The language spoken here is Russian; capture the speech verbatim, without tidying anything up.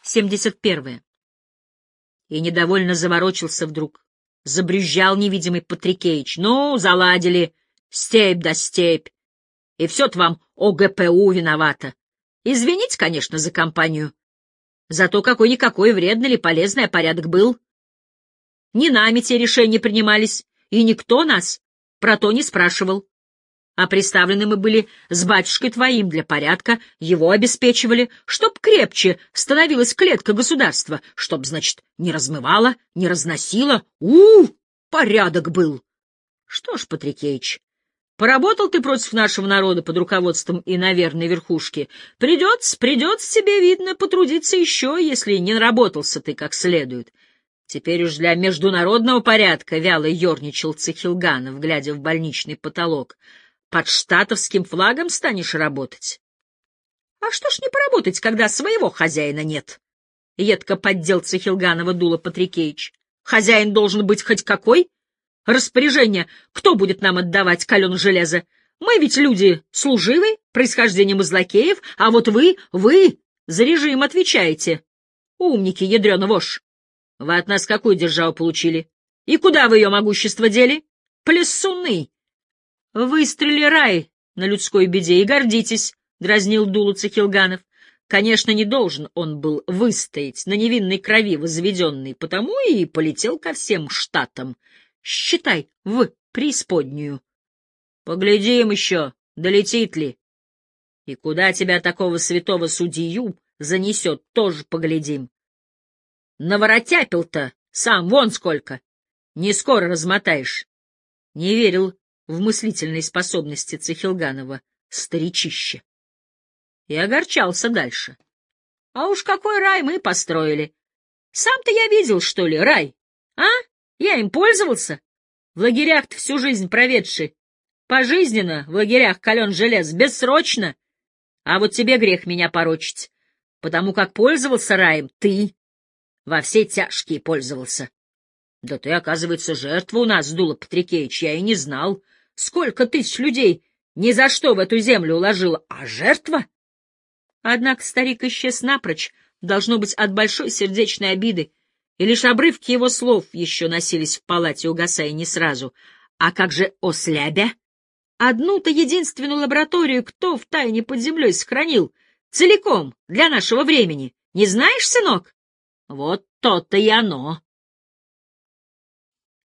семьдесят первое. И недовольно заворочился вдруг. Забрюзжал невидимый Патрикеич. Ну, заладили. Степь да степь. И все-то вам О Г П У виновата. Извините, конечно, за компанию. Зато какой-никакой вредный или полезный порядок был. Не нами те решения принимались, и никто нас про то не спрашивал. А приставлены мы были с батюшкой твоим для порядка, его обеспечивали, чтоб крепче становилась клетка государства, чтоб, значит, не размывала, не разносила. У, порядок был. Что ж, Патрикеич, поработал ты против нашего народа под руководством иноверной верхушки. Придется, придется тебе, видно, потрудиться еще, если не наработался ты как следует. Теперь уж для международного порядка вяло ерничал Цихилганов, глядя в больничный потолок. Под штатовским флагом станешь работать? А что ж не поработать, когда своего хозяина нет? Едко поддел Цихилганова дуло Патрикеич. Хозяин должен быть хоть какой? Распоряжение кто будет нам отдавать кален железо? Мы ведь люди служивые, происхождением из лакеев, а вот вы, вы за режим отвечаете. Умники, ядрёна вошь. Вы от нас какую державу получили? И куда вы ее могущество дели? Плесуны! Выстрели рай на людской беде и гордитесь, — дразнил дулу Цихилганов. Конечно, не должен он был выстоять на невинной крови возведенной, потому и полетел ко всем штатам. Считай, в преисподнюю. Поглядим еще, долетит ли. И куда тебя такого святого судью занесет, тоже поглядим. Наворотяпил-то сам вон сколько. Не скоро размотаешь. Не верил в мыслительные способности Цихилганова старичище. И огорчался дальше. А уж какой рай мы построили. Сам-то я видел, что ли, рай? А? Я им пользовался? В лагерях-то всю жизнь проведший. Пожизненно в лагерях кален желез, бессрочно. А вот тебе грех меня порочить, потому как пользовался раем ты. Во все тяжкие пользовался. Да ты, оказывается, жертва у нас, Дула Патрикеич, я и не знал. Сколько тысяч людей ни за что в эту землю уложила, а жертва? Однако старик исчез напрочь, должно быть, от большой сердечной обиды, и лишь обрывки его слов еще носились в палате, угасая не сразу. А как же Ослябя? Одну-то единственную лабораторию кто втайне под землей сохранил? Целиком, для нашего времени. Не знаешь, сынок? Вот то-то и оно.